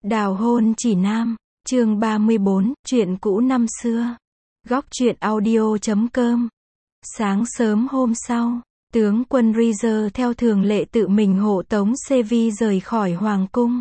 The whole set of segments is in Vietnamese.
Đào hôn chỉ nam, chương 34, chuyện cũ năm xưa. Góc truyện audio.com. Sáng sớm hôm sau, tướng quân Reezer theo thường lệ tự mình hộ tống Sevi rời khỏi hoàng cung.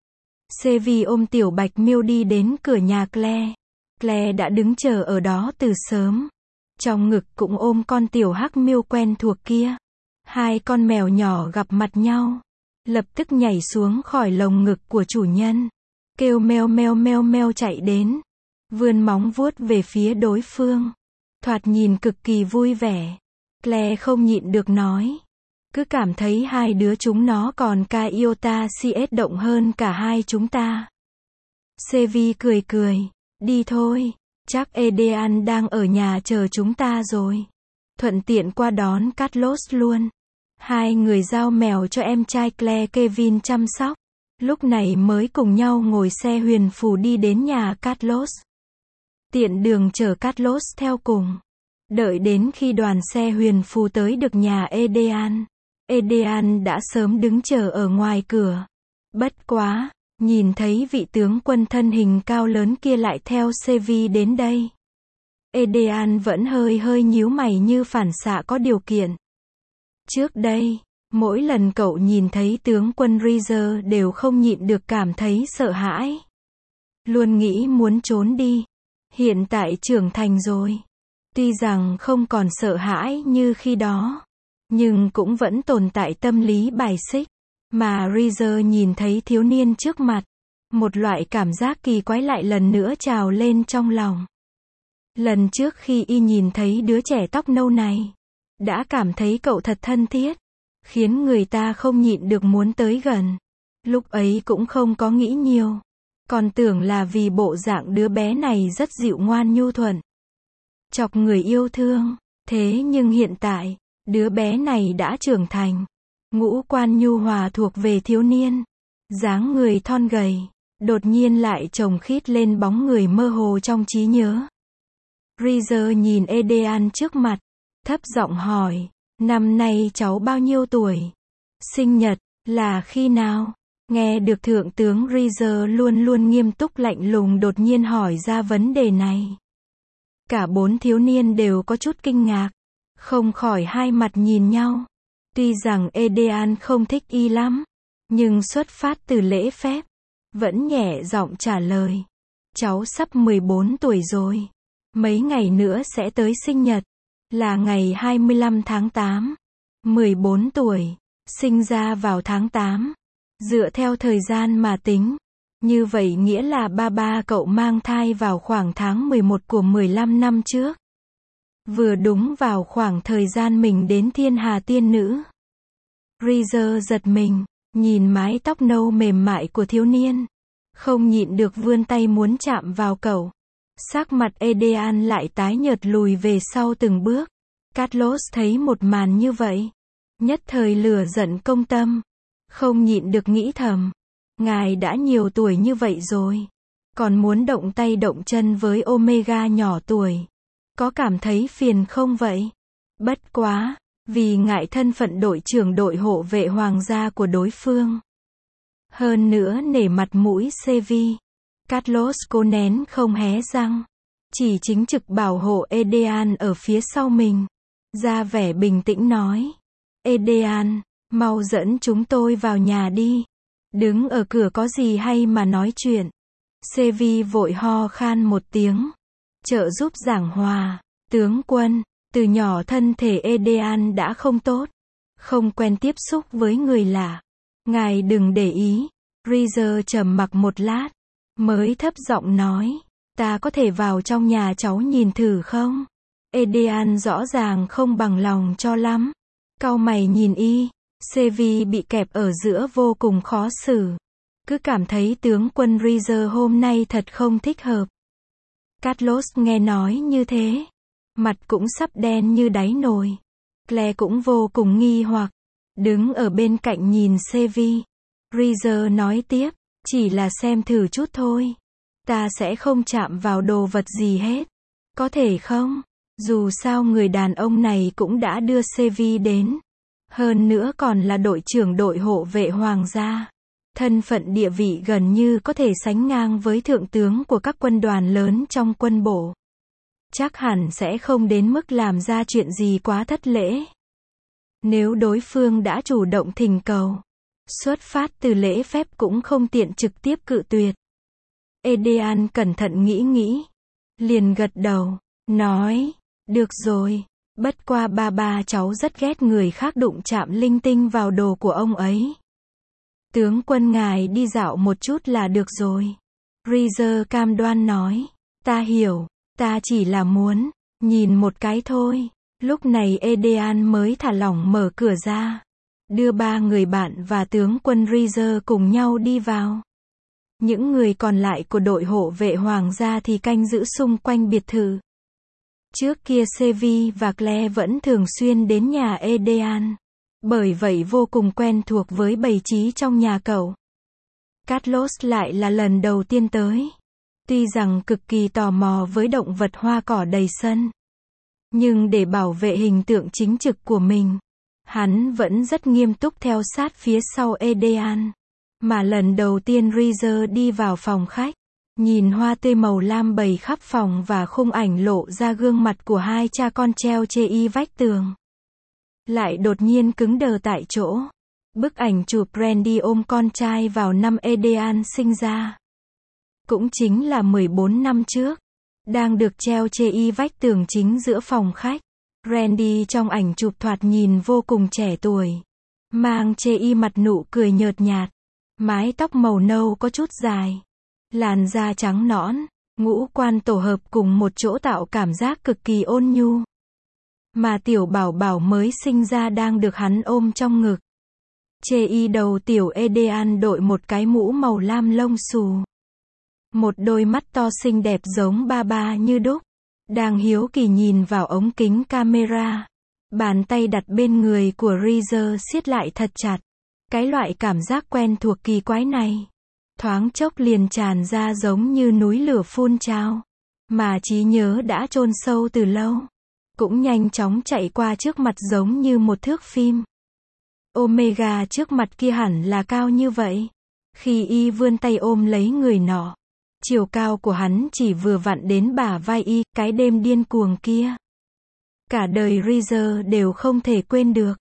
Sevi ôm tiểu bạch miêu đi đến cửa nhà Claire. Claire đã đứng chờ ở đó từ sớm. Trong ngực cũng ôm con tiểu hắc miêu quen thuộc kia. Hai con mèo nhỏ gặp mặt nhau, lập tức nhảy xuống khỏi lồng ngực của chủ nhân, kêu meo meo meo meo chạy đến, vươn móng vuốt về phía đối phương, thoạt nhìn cực kỳ vui vẻ. Claire không nhịn được nói, cứ cảm thấy hai đứa chúng nó còn ca iota cs động hơn cả hai chúng ta. Sevi cười cười, đi thôi, chắc Edean đang ở nhà chờ chúng ta rồi. Thuận tiện qua đón Carlos luôn. Hai người giao mèo cho em trai Claire Kevin chăm sóc. Lúc này mới cùng nhau ngồi xe huyền phù đi đến nhà Carlos. Tiện đường chở Carlos theo cùng. Đợi đến khi đoàn xe huyền phù tới được nhà Edean. Edean đã sớm đứng chờ ở ngoài cửa. Bất quá, nhìn thấy vị tướng quân thân hình cao lớn kia lại theo Sevi đến đây. Edean vẫn hơi nhíu mày như phản xạ có điều kiện. Trước đây, mỗi lần cậu nhìn thấy tướng quân Reezer đều không nhịn được cảm thấy sợ hãi. Luôn nghĩ muốn trốn đi. Hiện tại trưởng thành rồi. Tuy rằng không còn sợ hãi như khi đó, nhưng cũng vẫn tồn tại tâm lý bài xích. Mà Reezer nhìn thấy thiếu niên trước mặt, một loại cảm giác kỳ quái lại lần nữa trào lên trong lòng. Lần trước khi y nhìn thấy đứa trẻ tóc nâu này, đã cảm thấy cậu thật thân thiết, khiến người ta không nhịn được muốn tới gần. Lúc ấy cũng không có nghĩ nhiều, còn tưởng là vì bộ dạng đứa bé này rất dịu ngoan nhu thuận, chọc người yêu thương. Thế nhưng hiện tại, đứa bé này đã trưởng thành, ngũ quan nhu hòa thuộc về thiếu niên, dáng người thon gầy, đột nhiên lại chồng khít lên bóng người mơ hồ trong trí nhớ. Reezer nhìn Edean trước mặt, thấp giọng hỏi, năm nay cháu bao nhiêu tuổi? Sinh nhật, là khi nào? Nghe được thượng tướng Reezer luôn luôn nghiêm túc lạnh lùng đột nhiên hỏi ra vấn đề này. Cả bốn thiếu niên đều có chút kinh ngạc, không khỏi hai mặt nhìn nhau. Tuy rằng Edean không thích y lắm, nhưng xuất phát từ lễ phép, vẫn nhẹ giọng trả lời. Cháu sắp 14 tuổi rồi. Mấy ngày nữa sẽ tới sinh nhật, là ngày 25 tháng 8. 14 tuổi, sinh ra vào tháng 8. Dựa theo thời gian mà tính, như vậy nghĩa là ba cậu mang thai vào khoảng tháng 11 của 15 năm trước. Vừa đúng vào khoảng thời gian mình đến thiên hà tiên nữ. Reezer giật mình, nhìn mái tóc nâu mềm mại của thiếu niên, không nhịn được vươn tay muốn chạm vào cậu. Sắc mặt Edean lại tái nhợt lùi về sau từng bước. Carlos thấy một màn như vậy, nhất thời lửa giận công tâm, không nhịn được nghĩ thầm, ngài đã nhiều tuổi như vậy rồi, còn muốn động tay động chân với Omega nhỏ tuổi, có cảm thấy phiền không vậy? Bất quá, vì ngại thân phận đội trưởng đội hộ vệ hoàng gia của đối phương, hơn nữa nể mặt mũi Sevi, Carlos cố nén không hé răng, chỉ chính trực bảo hộ Edean ở phía sau mình, ra vẻ bình tĩnh nói, Edean, mau dẫn chúng tôi vào nhà đi, đứng ở cửa có gì hay mà nói chuyện. Sevi vội ho khan một tiếng, trợ giúp giảng hòa, tướng quân, từ nhỏ thân thể Edean đã không tốt, không quen tiếp xúc với người lạ, ngài đừng để ý. Reezer trầm mặc một lát, mới thấp giọng nói, ta có thể vào trong nhà cháu nhìn thử không? Edean rõ ràng không bằng lòng cho lắm, cau mày nhìn y. Sevi bị kẹp ở giữa vô cùng khó xử, cứ cảm thấy tướng quân Reezer hôm nay thật không thích hợp. Carlos nghe nói như thế, mặt cũng sắp đen như đáy nồi. Claire cũng vô cùng nghi hoặc, đứng ở bên cạnh nhìn Sevi. Reezer nói tiếp, chỉ là xem thử chút thôi, ta sẽ không chạm vào đồ vật gì hết, có thể không? Dù sao người đàn ông này cũng đã đưa Sevi đến, hơn nữa còn là đội trưởng đội hộ vệ hoàng gia, Thân phận địa vị gần như có thể sánh ngang với thượng tướng của các quân đoàn lớn trong quân bộ. Chắc hẳn sẽ không đến mức làm ra chuyện gì quá thất lễ. Nếu đối phương đã chủ động thỉnh cầu, xuất phát từ lễ phép cũng không tiện trực tiếp cự tuyệt. Edean cẩn thận nghĩ, liền gật đầu, nói, được rồi, bất qua ba cháu rất ghét người khác đụng chạm linh tinh vào đồ của ông ấy. Tướng quân ngài đi dạo một chút là được rồi. Rizer cam đoan nói, ta hiểu, ta chỉ là muốn nhìn một cái thôi. Lúc này Edean mới thả lỏng mở cửa ra, đưa 3 người bạn và tướng quân Rizer cùng nhau đi vào. Những người còn lại của đội hộ vệ hoàng gia thì canh giữ xung quanh biệt thự. Trước kia Sevi và Claire vẫn thường xuyên đến nhà Edean, bởi vậy vô cùng quen thuộc với bày trí trong nhà cậu. Carlos lại là lần đầu tiên tới. Tuy rằng cực kỳ tò mò với động vật hoa cỏ đầy sân, nhưng để bảo vệ hình tượng chính trực của mình, hắn vẫn rất nghiêm túc theo sát phía sau Edean. Mà lần đầu tiên Rizer đi vào phòng khách, nhìn hoa tươi màu lam bày khắp phòng và khung ảnh lộ ra gương mặt của hai cha con treo trên vách tường, lại đột nhiên cứng đờ tại chỗ. Bức ảnh chụp Randy ôm con trai vào năm Edean sinh ra, cũng chính là 14 năm trước, đang được treo trên vách tường chính giữa phòng khách. Randy trong ảnh chụp thoạt nhìn vô cùng trẻ tuổi, mang trên mặt nụ cười nhợt nhạt, mái tóc màu nâu có chút dài, làn da trắng nõn, ngũ quan tổ hợp cùng một chỗ tạo cảm giác cực kỳ ôn nhu. Mà tiểu bảo bảo mới sinh ra đang được hắn ôm trong ngực. Trên đầu tiểu Edean đội một cái mũ màu lam lông xù, một đôi mắt to xinh đẹp giống ba như đúc, đang hiếu kỳ nhìn vào ống kính camera. Bàn tay đặt bên người của Rizer siết lại thật chặt. Cái loại cảm giác quen thuộc kỳ quái này, thoáng chốc liền tràn ra giống như núi lửa phun trào, mà trí nhớ đã chôn sâu từ lâu, cũng nhanh chóng chạy qua trước mặt giống như một thước phim. Omega trước mặt kia hẳn là cao như vậy. Khi y vươn tay ôm lấy người nọ, chiều cao của hắn chỉ vừa vặn đến bả vai y. Cái đêm điên cuồng kia, cả đời Rizer đều không thể quên được.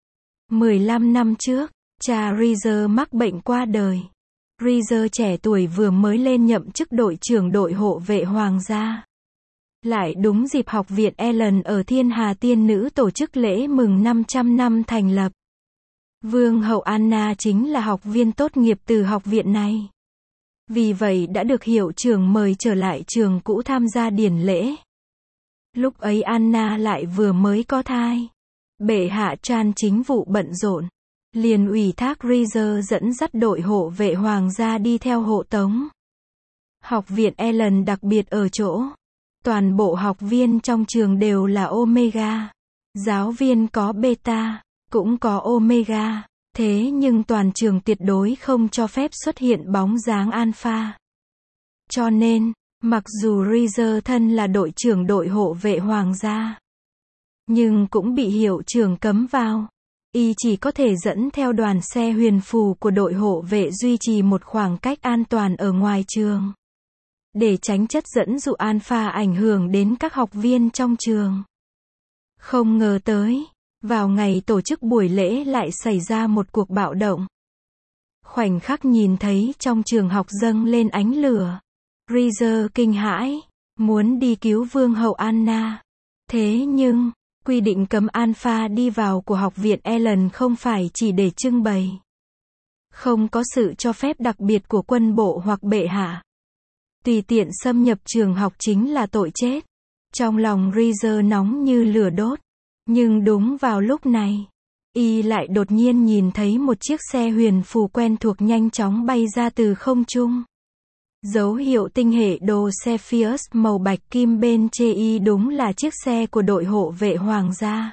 15 năm trước, cha Rizer mắc bệnh qua đời. Rizer trẻ tuổi vừa mới lên nhậm chức đội trưởng đội hộ vệ hoàng gia. Lại đúng dịp học viện Ellen ở Thiên Hà Tiên Nữ tổ chức lễ mừng 500 năm thành lập. Vương hậu Anna chính là học viên tốt nghiệp từ học viện này. Vì vậy đã được hiệu trưởng mời trở lại trường cũ tham gia điển lễ. Lúc ấy Anna lại vừa mới có thai. Bệ hạ Chan chính vụ bận rộn, liền ủy thác Rizer dẫn dắt đội hộ vệ hoàng gia đi theo hộ tống. Học viện Ellen đặc biệt ở chỗ, toàn bộ học viên trong trường đều là Omega. Giáo viên có Beta, cũng có Omega. Thế nhưng toàn trường tuyệt đối không cho phép xuất hiện bóng dáng Alpha. Cho nên, mặc dù Rizer thân là đội trưởng đội hộ vệ hoàng gia, nhưng cũng bị hiệu trưởng cấm vào. Y chỉ có thể dẫn theo đoàn xe huyền phù của đội hộ vệ duy trì một khoảng cách an toàn ở ngoài trường, để tránh chất dẫn dụ Alpha ảnh hưởng đến các học viên trong trường. Không ngờ tới, vào ngày tổ chức buổi lễ lại xảy ra một cuộc bạo động. Khoảnh khắc nhìn thấy trong trường học dâng lên ánh lửa, Rizer kinh hãi, muốn đi cứu vương hậu Anna. Thế nhưng, quy định cấm Alpha đi vào của học viện Ellen không phải chỉ để trưng bày. Không có sự cho phép đặc biệt của quân bộ hoặc bệ hạ. Tùy tiện xâm nhập trường học chính là tội chết. Trong lòng Rizer nóng như lửa đốt. Nhưng đúng vào lúc này, y lại đột nhiên nhìn thấy một chiếc xe huyền phù quen thuộc nhanh chóng bay ra từ không trung. Dấu hiệu tinh hệ đồ Cepheus màu bạch kim bên trên y đúng là chiếc xe của đội hộ vệ hoàng gia.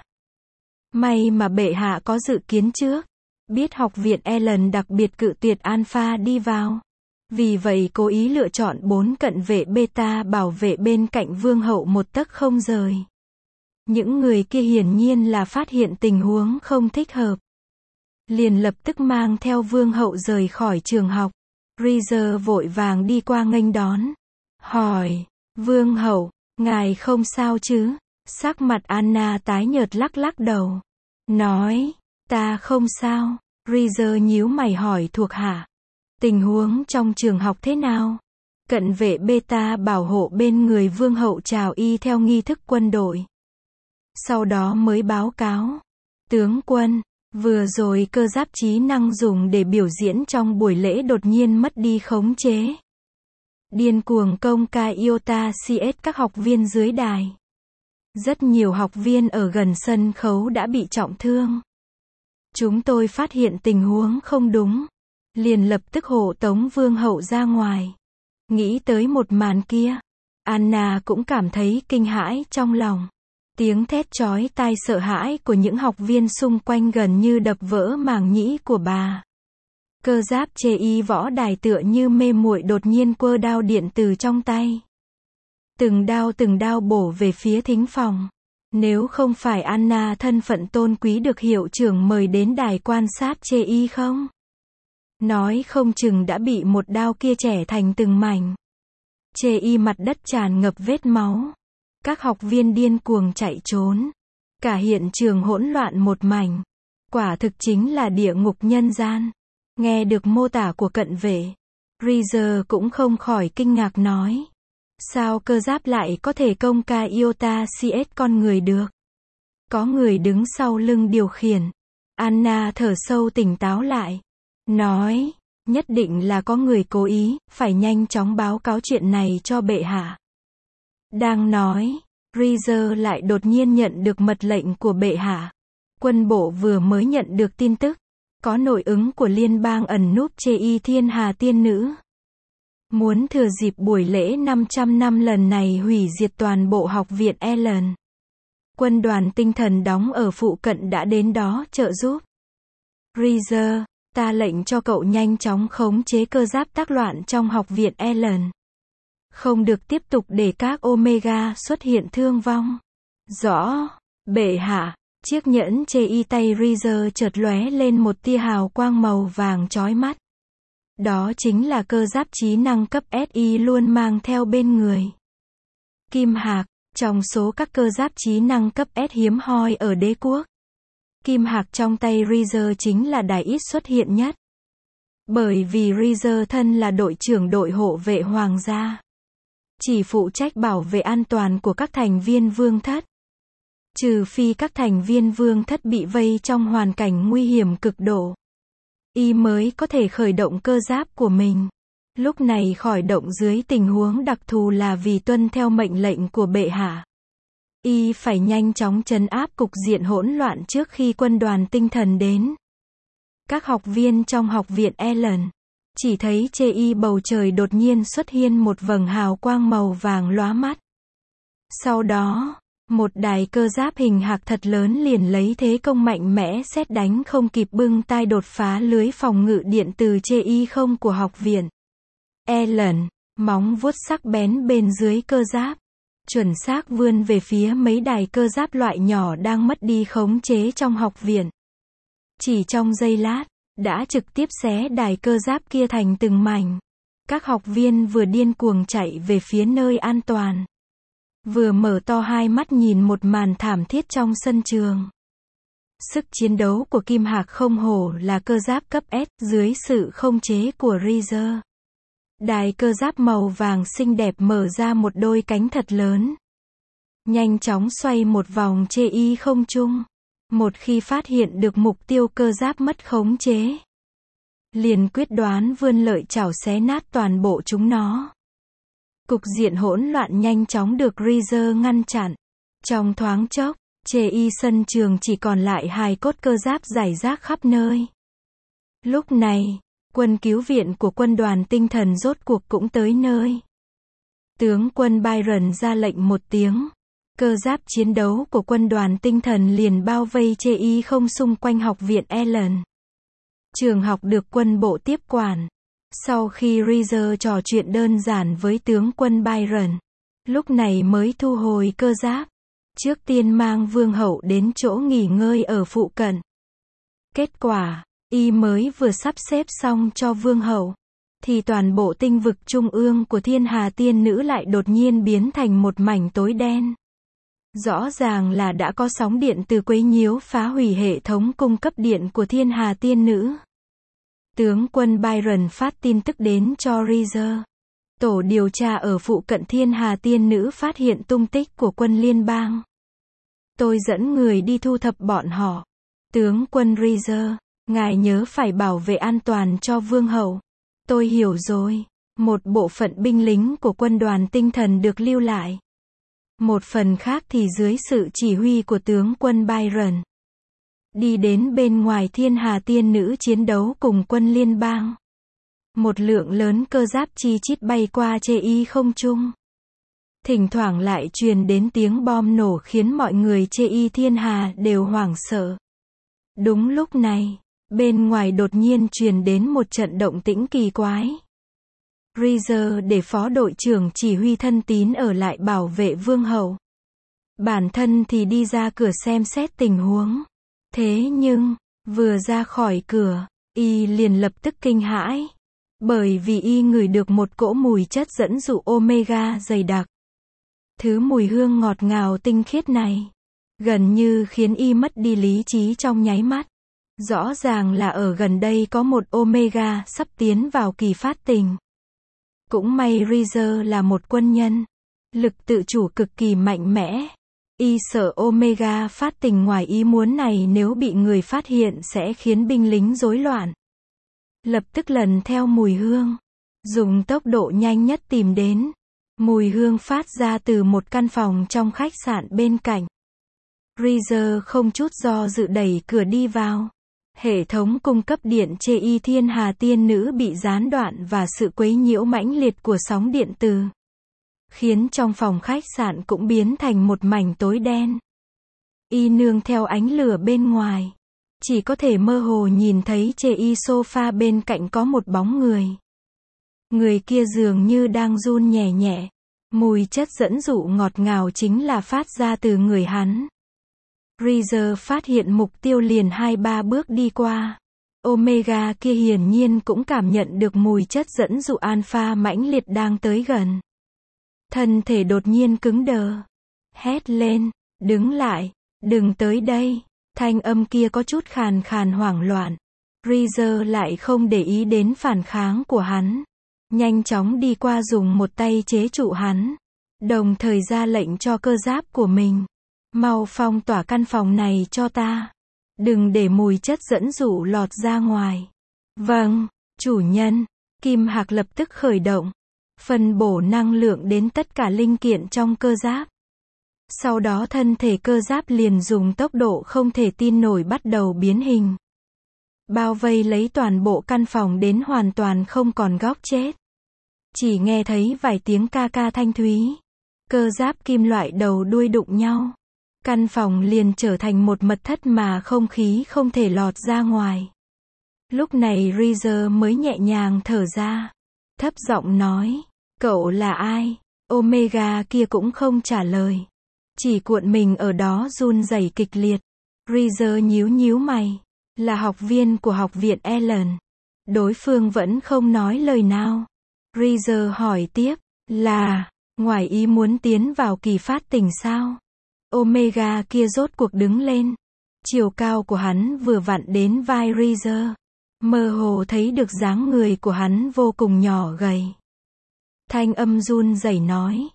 May mà bệ hạ có dự kiến trước, biết học viện Ellen đặc biệt cự tuyệt Alpha đi vào. Vì vậy cố ý lựa chọn 4 cận vệ Beta bảo vệ bên cạnh vương hậu một tấc không rời. Những người kia hiển nhiên là phát hiện tình huống không thích hợp, liền lập tức mang theo vương hậu rời khỏi trường học. Rizer vội vàng đi qua nghênh đón. Hỏi, vương hậu, ngài không sao chứ? Sắc mặt Anna tái nhợt lắc lắc đầu. Nói, ta không sao. Rizer nhíu mày hỏi thuộc hạ. Tình huống trong trường học thế nào? Cận vệ Beta bảo hộ bên người vương hậu chào y theo nghi thức quân đội. Sau đó mới báo cáo. Tướng quân, vừa rồi cơ giáp trí năng dùng để biểu diễn trong buổi lễ đột nhiên mất đi khống chế. Điên cuồng công ca Iota CS các học viên dưới đài. Rất nhiều học viên ở gần sân khấu đã bị trọng thương. Chúng tôi phát hiện tình huống không đúng. Liền lập tức hộ tống vương hậu ra ngoài. Nghĩ tới một màn kia. Anna cũng cảm thấy kinh hãi trong lòng. Tiếng thét chói tai sợ hãi của những học viên xung quanh gần như đập vỡ màng nhĩ của bà. Cơ giáp chê y võ đài tựa như mê muội đột nhiên quơ đao điện từ trong tay. Từng đao bổ về phía thính phòng. Nếu không phải Anna thân phận tôn quý được hiệu trưởng mời đến đài quan sát chê y không? Nói không chừng đã bị một đao kia chẻ thành từng mảnh. Chê y mặt đất tràn ngập vết máu. Các học viên điên cuồng chạy trốn. Cả hiện trường hỗn loạn một mảnh. Quả thực chính là địa ngục nhân gian. Nghe được mô tả của cận vệ, Rizer cũng không khỏi kinh ngạc nói. Sao cơ giáp lại có thể công ca Iota CS con người được? Có người đứng sau lưng điều khiển. Anna thở sâu tỉnh táo lại. Nói, nhất định là có người cố ý, phải nhanh chóng báo cáo chuyện này cho bệ hạ. Đang nói, Rizer lại đột nhiên nhận được mật lệnh của bệ hạ. Quân bộ vừa mới nhận được tin tức. Có nội ứng của liên bang ẩn núp chê y thiên hà tiên nữ. Muốn thừa dịp buổi lễ 500 năm lần này hủy diệt toàn bộ học viện Ellen. Quân đoàn tinh thần đóng ở phụ cận đã đến đó trợ giúp. Rizer, ta lệnh cho cậu nhanh chóng khống chế cơ giáp tác loạn trong học viện Ellen. Không được tiếp tục để các Omega xuất hiện thương vong. Rõ, bệ hạ. Chiếc nhẫn chê y tay Rizer chợt lóe lên một tia hào quang màu vàng chói mắt. Đó chính là cơ giáp trí năng cấp SI luôn mang theo bên người. Kim Hạc, trong số các cơ giáp trí năng cấp S hiếm hoi ở đế quốc. Kim Hạc trong tay Rizer chính là đài ít xuất hiện nhất. Bởi vì Rizer thân là đội trưởng đội hộ vệ hoàng gia. Chỉ phụ trách bảo vệ an toàn của các thành viên vương thất. Trừ phi các thành viên vương thất bị vây trong hoàn cảnh nguy hiểm cực độ. Y mới có thể khởi động cơ giáp của mình. Lúc này khởi động dưới tình huống đặc thù là vì tuân theo mệnh lệnh của bệ hạ. Y phải nhanh chóng trấn áp cục diện hỗn loạn trước khi quân đoàn tinh thần đến. Các học viên trong học viện Ellen chỉ thấy chê y bầu trời đột nhiên xuất hiện một vầng hào quang màu vàng lóa mắt. Sau đó, một đài cơ giáp hình hạc thật lớn liền lấy thế công mạnh mẽ sét đánh không kịp bưng tai đột phá lưới phòng ngự điện từ chê y không của học viện Ellen, móng vuốt sắc bén bên dưới cơ giáp. Chuẩn xác vươn về phía mấy đài cơ giáp loại nhỏ đang mất đi khống chế trong học viện. Chỉ trong giây lát, đã trực tiếp xé đài cơ giáp kia thành từng mảnh. Các học viên vừa điên cuồng chạy về phía nơi an toàn. Vừa mở to hai mắt nhìn một màn thảm thiết trong sân trường. Sức chiến đấu của Kim Hạc không hổ là cơ giáp cấp S dưới sự khống chế của Rizer. Đài cơ giáp màu vàng xinh đẹp mở ra một đôi cánh thật lớn. Nhanh chóng xoay một vòng chê y không trung. Một khi phát hiện được mục tiêu cơ giáp mất khống chế, liền quyết đoán vươn lợi chảo xé nát toàn bộ chúng nó. Cục diện hỗn loạn nhanh chóng được Rizer ngăn chặn. Trong thoáng chốc, chê y sân trường chỉ còn lại hài cốt cơ giáp rải rác khắp nơi. Lúc này, quân cứu viện của quân đoàn tinh thần rốt cuộc cũng tới nơi. Tướng quân Byron ra lệnh một tiếng. Cơ giáp chiến đấu của quân đoàn tinh thần liền bao vây chê y không xung quanh học viện Ellen. Trường học được quân bộ tiếp quản. Sau khi Rizer trò chuyện đơn giản với tướng quân Byron, lúc này mới thu hồi cơ giáp. Trước tiên mang vương hậu đến chỗ nghỉ ngơi ở phụ cận. Kết quả, y mới vừa sắp xếp xong cho vương hậu. thì toàn bộ tinh vực trung ương của thiên hà tiên nữ lại đột nhiên biến thành một mảnh tối đen. Rõ ràng là đã có sóng điện từ quấy nhiễu phá hủy hệ thống cung cấp điện của thiên hà tiên nữ. Tướng quân Byron phát tin tức đến cho Reaser. Tổ điều tra ở phụ cận thiên hà tiên nữ phát hiện tung tích của quân liên bang. Tôi dẫn người đi thu thập bọn họ. Tướng quân Reaser, ngài nhớ phải bảo vệ an toàn cho vương hậu. Tôi hiểu rồi. Một bộ phận binh lính của quân đoàn tinh thần được lưu lại. Một phần khác thì dưới sự chỉ huy của tướng quân Byron. Đi đến bên ngoài thiên hà tiên nữ chiến đấu cùng quân liên bang. Một lượng lớn cơ giáp chi chít bay qua chê y không trung. Thỉnh thoảng lại truyền đến tiếng bom nổ khiến mọi người chê y thiên hà đều hoảng sợ. Đúng lúc này, bên ngoài đột nhiên truyền đến một trận động tĩnh kỳ quái. Reaser để phó đội trưởng chỉ huy thân tín ở lại bảo vệ vương hậu. Bản thân thì đi ra cửa xem xét tình huống. Thế nhưng, vừa ra khỏi cửa, y liền lập tức kinh hãi. Bởi vì y ngửi được một cỗ mùi chất dẫn dụ omega dày đặc. Thứ mùi hương ngọt ngào tinh khiết này, gần như khiến y mất đi lý trí trong nháy mắt. Rõ ràng là ở gần đây có một omega sắp tiến vào kỳ phát tình. Cũng may Reaser là một quân nhân. Lực tự chủ cực kỳ mạnh mẽ. Y sợ omega phát tình ngoài ý muốn này nếu bị người phát hiện sẽ khiến binh lính rối loạn. Lập tức lần theo mùi hương. Dùng tốc độ nhanh nhất tìm đến. Mùi hương phát ra từ một căn phòng trong khách sạn bên cạnh. Reaser không chút do dự đẩy cửa đi vào. Hệ thống cung cấp điện chê y thiên hà tiên nữ bị gián đoạn và sự quấy nhiễu mãnh liệt của sóng điện từ. Khiến trong phòng khách sạn cũng biến thành một mảnh tối đen. Y nương theo ánh lửa bên ngoài. Chỉ có thể mơ hồ nhìn thấy chê y sofa bên cạnh có một bóng người. Người kia dường như đang run nhẹ nhẹ. Mùi chất dẫn dụ ngọt ngào chính là phát ra từ người hắn. Reaser phát hiện mục tiêu liền 2-3 bước đi qua. Omega kia hiển nhiên cũng cảm nhận được mùi chất dẫn dụ alpha mãnh liệt đang tới gần. Thân thể đột nhiên cứng đờ. Hét lên, đứng lại, đừng tới đây. Thanh âm kia có chút khàn khàn hoảng loạn. Reaser lại không để ý đến phản kháng của hắn. Nhanh chóng đi qua dùng một tay chế trụ hắn. Đồng thời ra lệnh cho cơ giáp của mình. Mau phong tỏa căn phòng này cho ta. Đừng để mùi chất dẫn dụ lọt ra ngoài. Vâng, chủ nhân. Kim Hạc lập tức khởi động. Phân bổ năng lượng đến tất cả linh kiện trong cơ giáp. Sau đó thân thể cơ giáp liền dùng tốc độ không thể tin nổi bắt đầu biến hình. Bao vây lấy toàn bộ căn phòng đến hoàn toàn không còn góc chết. Chỉ nghe thấy vài tiếng ca ca thanh thúy. Cơ giáp kim loại đầu đuôi đụng nhau. Căn phòng liền trở thành một mật thất mà không khí không thể lọt ra ngoài. Lúc này Reaser mới nhẹ nhàng thở ra. Thấp giọng nói, cậu là ai? Omega kia cũng không trả lời. Chỉ cuộn mình ở đó run rẩy kịch liệt. Reaser nhíu nhíu mày. Là học viên của học viện Ellen. Đối phương vẫn không nói lời nào. Reaser hỏi tiếp, là, ngoài ý muốn tiến vào kỳ phát tình sao? Omega kia rốt cuộc đứng lên. Chiều cao của hắn vừa vặn đến vai Reaser. Mơ hồ thấy được dáng người của hắn vô cùng nhỏ gầy. Thanh âm run rẩy nói.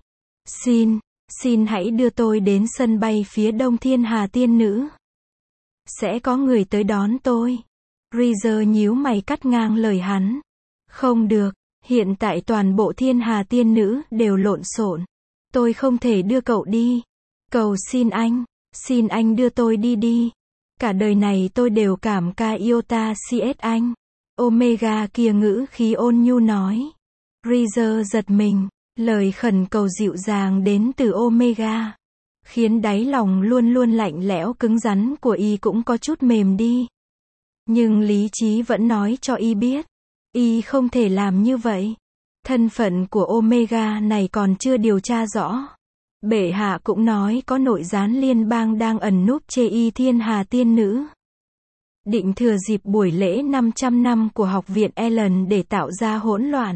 Xin hãy đưa tôi đến sân bay phía đông thiên hà tiên nữ. Sẽ có người tới đón tôi. Reaser nhíu mày cắt ngang lời hắn. Không được, hiện tại toàn bộ thiên hà tiên nữ đều lộn xộn. Tôi không thể đưa cậu đi. Cầu xin anh đưa tôi đi. Cả đời này tôi đều cảm ca iota cs anh. Omega kia ngữ khí ôn nhu nói. Reaser giật mình, lời khẩn cầu dịu dàng đến từ Omega. Khiến đáy lòng luôn luôn lạnh lẽo cứng rắn của y cũng có chút mềm đi. Nhưng lý trí vẫn nói cho y biết. Y không thể làm như vậy. Thân phận của Omega này còn chưa điều tra rõ. Bệ hạ cũng nói có nội gián liên bang đang ẩn núp chê y thiên hà tiên nữ. định thừa dịp buổi lễ 500 năm của học viện Ellen để tạo ra hỗn loạn.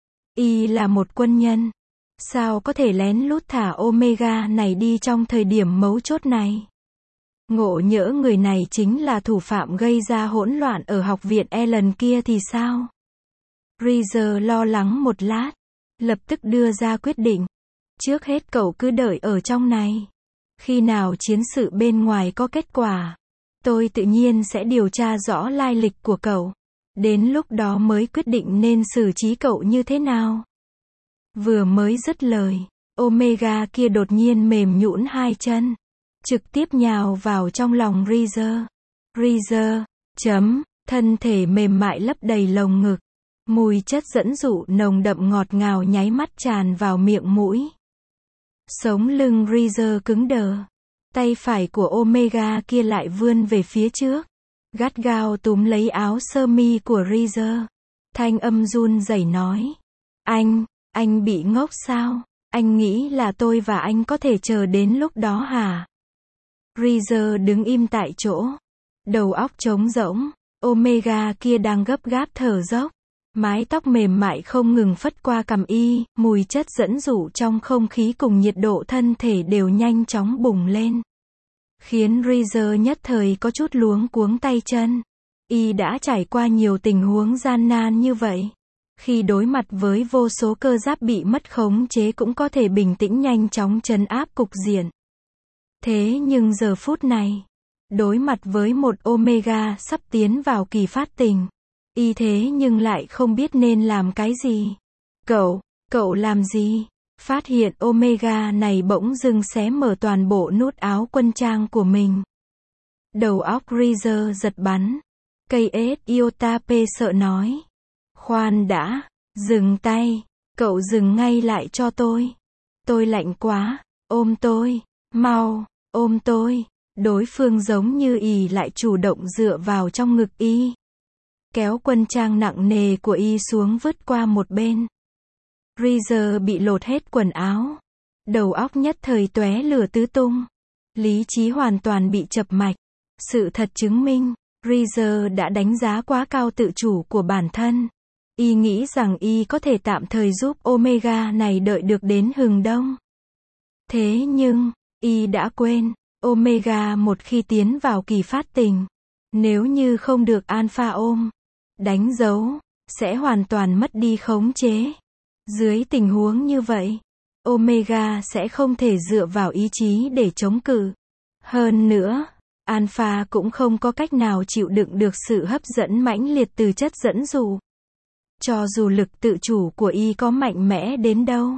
Y là một quân nhân. Sao có thể lén lút thả Omega này đi trong thời điểm mấu chốt này? Ngộ nhỡ người này chính là thủ phạm gây ra hỗn loạn ở học viện Ellen kia thì sao? Reeser lo lắng một lát, lập tức đưa ra quyết định. Trước hết cậu cứ đợi ở trong này. Khi nào chiến sự bên ngoài có kết quả, tôi tự nhiên sẽ điều tra rõ lai lịch của cậu. Đến lúc đó mới quyết định nên xử trí cậu như thế nào. Vừa mới dứt lời, Omega kia đột nhiên mềm nhũn hai chân, trực tiếp nhào vào trong lòng Reeser. Reeser, thân thể mềm mại lấp đầy lồng ngực. Mùi chất dẫn dụ nồng đậm ngọt ngào nháy mắt tràn vào miệng mũi. Sống lưng Reeser cứng đờ. Tay phải của Omega kia lại vươn về phía trước, gắt gao túm lấy áo sơ mi của Reeser. Thanh âm run rẩy nói. Anh bị ngốc sao? Anh nghĩ là tôi và anh có thể chờ đến lúc đó hả? Reeser đứng im tại chỗ. Đầu óc trống rỗng. Omega kia đang gấp gáp thở dốc. Mái tóc mềm mại không ngừng phất qua cằm y, mùi chất dẫn dụ trong không khí cùng nhiệt độ thân thể đều nhanh chóng bùng lên. Khiến Reeser nhất thời có chút luống cuống tay chân. Y đã trải qua nhiều tình huống gian nan như vậy. Khi đối mặt với vô số cơ giáp bị mất khống chế cũng có thể bình tĩnh nhanh chóng trấn áp cục diện. Thế nhưng giờ phút này, đối mặt với một Omega sắp tiến vào kỳ phát tình, y thế nhưng lại không biết nên làm cái gì. Cậu làm gì? Phát hiện Omega này bỗng dưng xé mở toàn bộ nút áo quân trang của mình. Đầu óc Reeser giật bắn. KS Iota P sợ nói. Khoan đã, dừng tay, cậu dừng ngay lại cho tôi. Tôi lạnh quá, ôm tôi, mau, ôm tôi. Đối phương giống như ì lại chủ động dựa vào trong ngực y. Kéo quân trang nặng nề của y xuống vứt qua một bên. Reeser bị lột hết quần áo. Đầu óc nhất thời tóe lửa tứ tung. Lý trí hoàn toàn bị chập mạch. Sự thật chứng minh, Reeser đã đánh giá quá cao tự chủ của bản thân. Y nghĩ rằng y có thể tạm thời giúp Omega này đợi được đến hừng đông. Thế nhưng, y đã quên, Omega một khi tiến vào kỳ phát tình, nếu như không được Alpha ôm, đánh dấu, sẽ hoàn toàn mất đi khống chế. Dưới tình huống như vậy, Omega sẽ không thể dựa vào ý chí để chống cự. Hơn nữa, Alpha cũng không có cách nào chịu đựng được sự hấp dẫn mãnh liệt từ chất dẫn dụ. Cho dù lực tự chủ của y có mạnh mẽ đến đâu,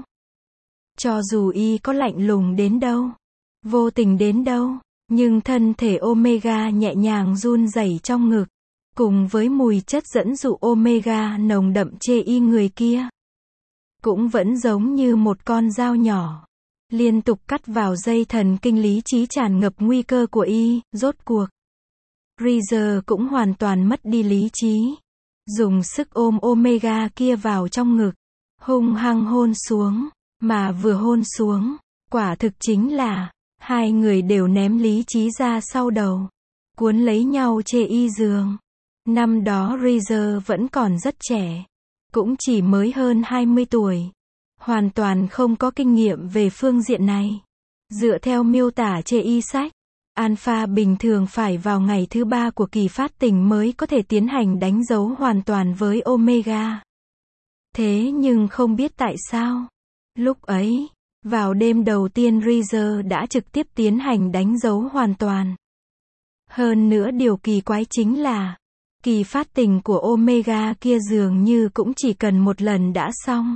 cho dù y có lạnh lùng đến đâu, vô tình đến đâu, nhưng thân thể Omega nhẹ nhàng run rẩy trong ngực, cùng với mùi chất dẫn dụ Omega nồng đậm chê y người kia, cũng vẫn giống như một con dao nhỏ, liên tục cắt vào dây thần kinh lý trí tràn ngập nguy cơ của y. Rốt cuộc, Reeser cũng hoàn toàn mất đi lý trí, dùng sức ôm Omega kia vào trong ngực, hung hăng hôn xuống, mà vừa hôn xuống, quả thực chính là, hai người đều ném lý trí ra sau đầu, cuốn lấy nhau chê y giường. Năm đó Reeser vẫn còn rất trẻ, cũng chỉ mới hơn 20 tuổi, hoàn toàn không có kinh nghiệm về phương diện này. Dựa theo miêu tả chê y sách, Alpha bình thường phải vào ngày thứ 3 của kỳ phát tình mới có thể tiến hành đánh dấu hoàn toàn với Omega. Thế nhưng không biết tại sao, lúc ấy, vào đêm đầu tiên Reeser đã trực tiếp tiến hành đánh dấu hoàn toàn. Hơn nữa điều kỳ quái chính là, kỳ phát tình của Omega kia dường như cũng chỉ cần một lần đã xong.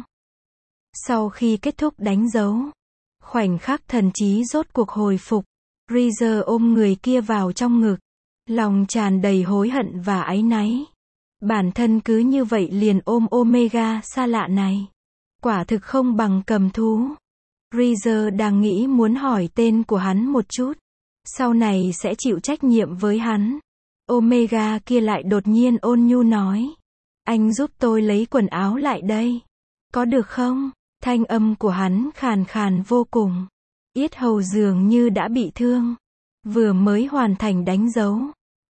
Sau khi kết thúc đánh dấu, khoảnh khắc thần trí rốt cuộc hồi phục, Reeser ôm người kia vào trong ngực, lòng tràn đầy hối hận và áy náy. Bản thân cứ như vậy liền ôm Omega xa lạ này. Quả thực không bằng cầm thú. Reeser đang nghĩ muốn hỏi tên của hắn một chút, sau này sẽ chịu trách nhiệm với hắn. Omega kia lại đột nhiên ôn nhu nói. Anh giúp tôi lấy quần áo lại đây. Có được không? Thanh âm của hắn khàn khàn vô cùng. Yết hầu dường như đã bị thương. Vừa mới hoàn thành đánh dấu.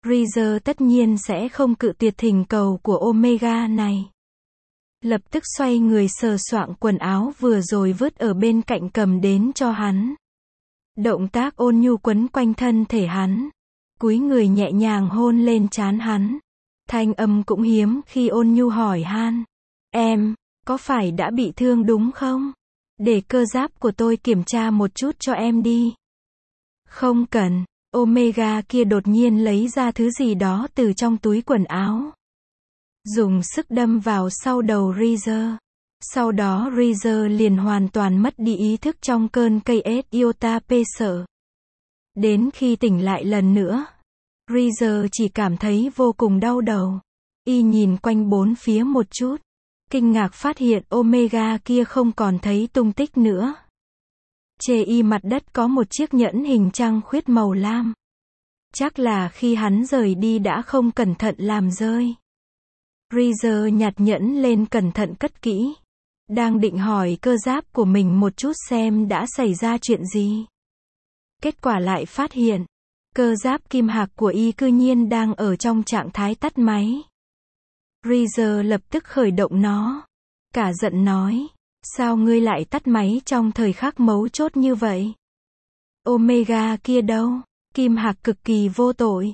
Rizer tất nhiên sẽ không cự tuyệt thỉnh cầu của Omega này. Lập tức xoay người sờ soạng quần áo vừa rồi vứt ở bên cạnh cầm đến cho hắn. Động tác ôn nhu quấn quanh thân thể hắn. Cúi người nhẹ nhàng hôn lên trán hắn. Thanh âm cũng hiếm khi ôn nhu hỏi han. Em, có phải đã bị thương đúng không? Để cơ giáp của tôi kiểm tra một chút cho em đi. Không cần. Omega kia đột nhiên lấy ra thứ gì đó từ trong túi quần áo. Dùng sức đâm vào sau đầu Rizer. Sau đó Rizer liền hoàn toàn mất đi ý thức trong cơn cây iota p sợ. Đến khi tỉnh lại lần nữa, Rizer chỉ cảm thấy vô cùng đau đầu. Y nhìn quanh bốn phía một chút. Kinh ngạc phát hiện Omega kia không còn thấy tung tích nữa. Trên y mặt đất có một chiếc nhẫn hình trăng khuyết màu lam. Chắc là khi hắn rời đi đã không cẩn thận làm rơi. Rizer nhặt nhẫn lên cẩn thận cất kỹ. Đang định hỏi cơ giáp của mình một chút xem đã xảy ra chuyện gì. Kết quả lại phát hiện, cơ giáp kim hạc của y cư nhiên đang ở trong trạng thái tắt máy. Rizer lập tức khởi động nó. Cả giận nói, sao ngươi lại tắt máy trong thời khắc mấu chốt như vậy? Omega kia đâu? Kim hạc cực kỳ vô tội.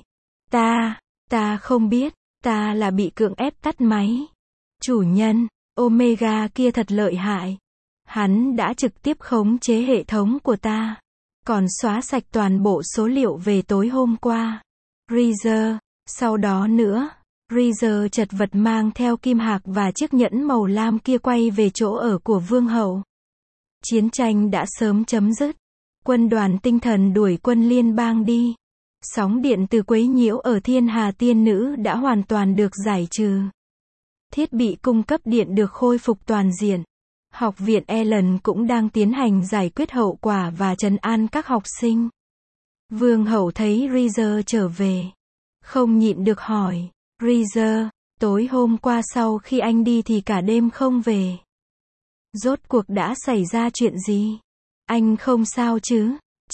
Ta không biết, ta là bị cưỡng ép tắt máy. Chủ nhân, Omega kia thật lợi hại. Hắn đã trực tiếp khống chế hệ thống của ta. Còn xóa sạch toàn bộ số liệu về tối hôm qua. Rizer, sau đó nữa, Rizer chật vật mang theo kim hạc và chiếc nhẫn màu lam kia quay về chỗ ở của vương hậu. Chiến tranh đã sớm chấm dứt. Quân đoàn tinh thần đuổi quân liên bang đi. Sóng điện từ quấy nhiễu ở Thiên Hà Tiên Nữ đã hoàn toàn được giải trừ. Thiết bị cung cấp điện được khôi phục toàn diện. Học viện Ellen cũng đang tiến hành giải quyết hậu quả và trấn an các học sinh. Vương hậu thấy Rizer trở về. Không nhịn được hỏi, Rizer, tối hôm qua sau khi anh đi thì cả đêm không về. Rốt cuộc đã xảy ra chuyện gì? Anh không sao chứ?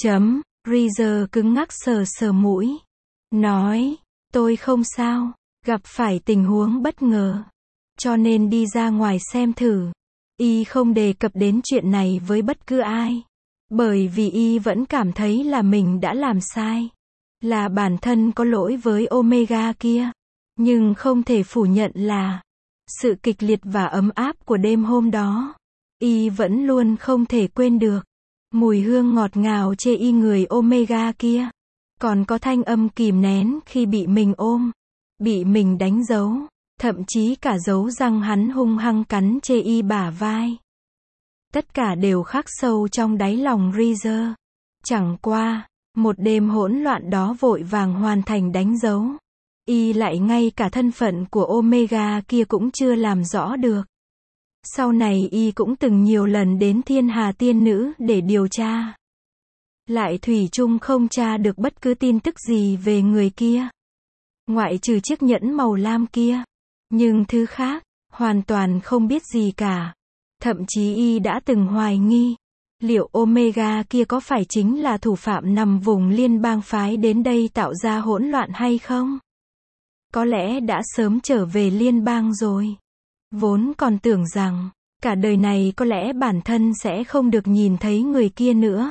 Rizer cứng ngắc sờ mũi. Nói, tôi không sao, gặp phải tình huống bất ngờ. Cho nên đi ra ngoài xem thử. Y không đề cập đến chuyện này với bất cứ ai. Bởi vì Y vẫn cảm thấy là mình đã làm sai. Là bản thân có lỗi với Omega kia. Nhưng không thể phủ nhận là sự kịch liệt và ấm áp của đêm hôm đó. Y vẫn luôn không thể quên được. Mùi hương ngọt ngào chê y người Omega kia. Còn có thanh âm kìm nén khi bị mình ôm. Bị mình đánh dấu. Thậm chí cả dấu răng hắn hung hăng cắn chê y bả vai. Tất cả đều khắc sâu trong đáy lòng Rizer. Chẳng qua, một đêm hỗn loạn đó vội vàng hoàn thành đánh dấu. Y lại ngay cả thân phận của Omega kia cũng chưa làm rõ được. Sau này Y cũng từng nhiều lần đến Thiên Hà Tiên Nữ để điều tra. Lại thủy chung không tra được bất cứ tin tức gì về người kia. Ngoại trừ chiếc nhẫn màu lam kia. Nhưng thứ khác, hoàn toàn không biết gì cả. Thậm chí Y đã từng hoài nghi. Liệu Omega kia có phải chính là thủ phạm nằm vùng liên bang phái đến đây tạo ra hỗn loạn hay không? Có lẽ đã sớm trở về liên bang rồi. Vốn còn tưởng rằng, cả đời này có lẽ bản thân sẽ không được nhìn thấy người kia nữa.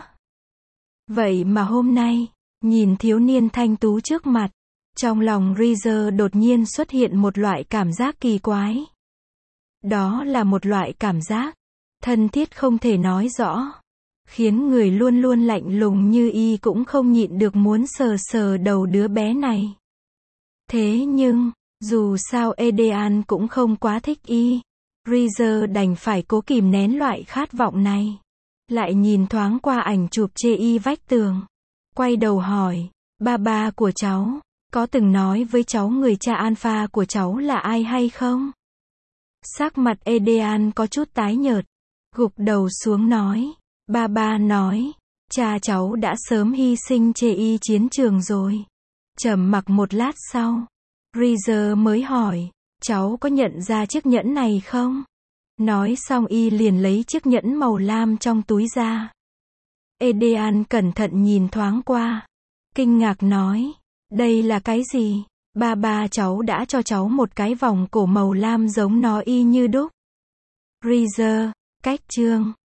Vậy mà hôm nay, nhìn thiếu niên thanh tú trước mặt, trong lòng Rizer đột nhiên xuất hiện một loại cảm giác kỳ quái. Đó là một loại cảm giác thân thiết không thể nói rõ, khiến người luôn luôn lạnh lùng như Y cũng không nhịn được muốn sờ đầu đứa bé này. Thế nhưng, dù sao Edean cũng không quá thích Y. Rizer đành phải cố kìm nén loại khát vọng này. Lại nhìn thoáng qua ảnh chụp chê Y vách tường. Quay đầu hỏi, ba của cháu, có từng nói với cháu người cha alpha của cháu là ai hay không? Sắc mặt Edean có chút tái nhợt. Gục đầu xuống nói, ba nói, cha cháu đã sớm hy sinh chê Y chiến trường rồi. Trầm mặc một lát sau, Rizer mới hỏi, cháu có nhận ra chiếc nhẫn này không? Nói xong Y liền lấy chiếc nhẫn màu lam trong túi ra. Edean cẩn thận nhìn thoáng qua. Kinh ngạc nói, Đây là cái gì? Ba cháu đã cho cháu một cái vòng cổ màu lam giống nó y như đúc. Freezer, cách chương.